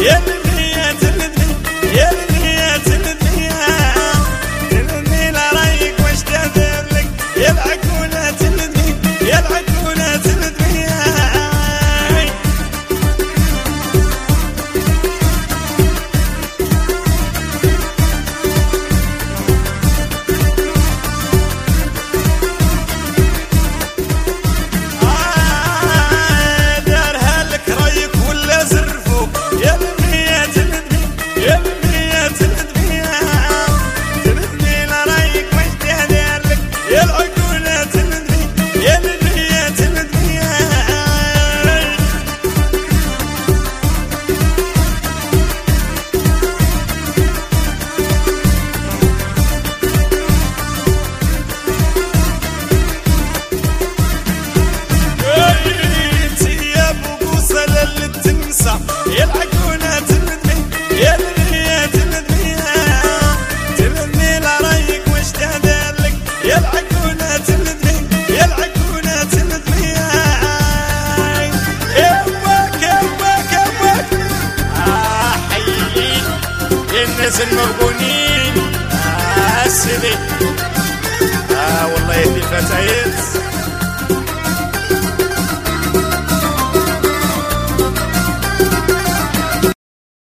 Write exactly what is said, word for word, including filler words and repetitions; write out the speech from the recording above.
يا الدنيا تندني يا الدنيا تندني تندني لا رايك واش تدير لك يا العقولة تندني يا العقولة تندني يا العقولة تندمي يا الدنيا تندمي تندمي لا رايك واش تهدر لك يا العقولة تندمي يا العقولة تندمي يواك يواك يواك آه حيين يا الناس المغبونين آه سيدي آه والله يهدي الفتايات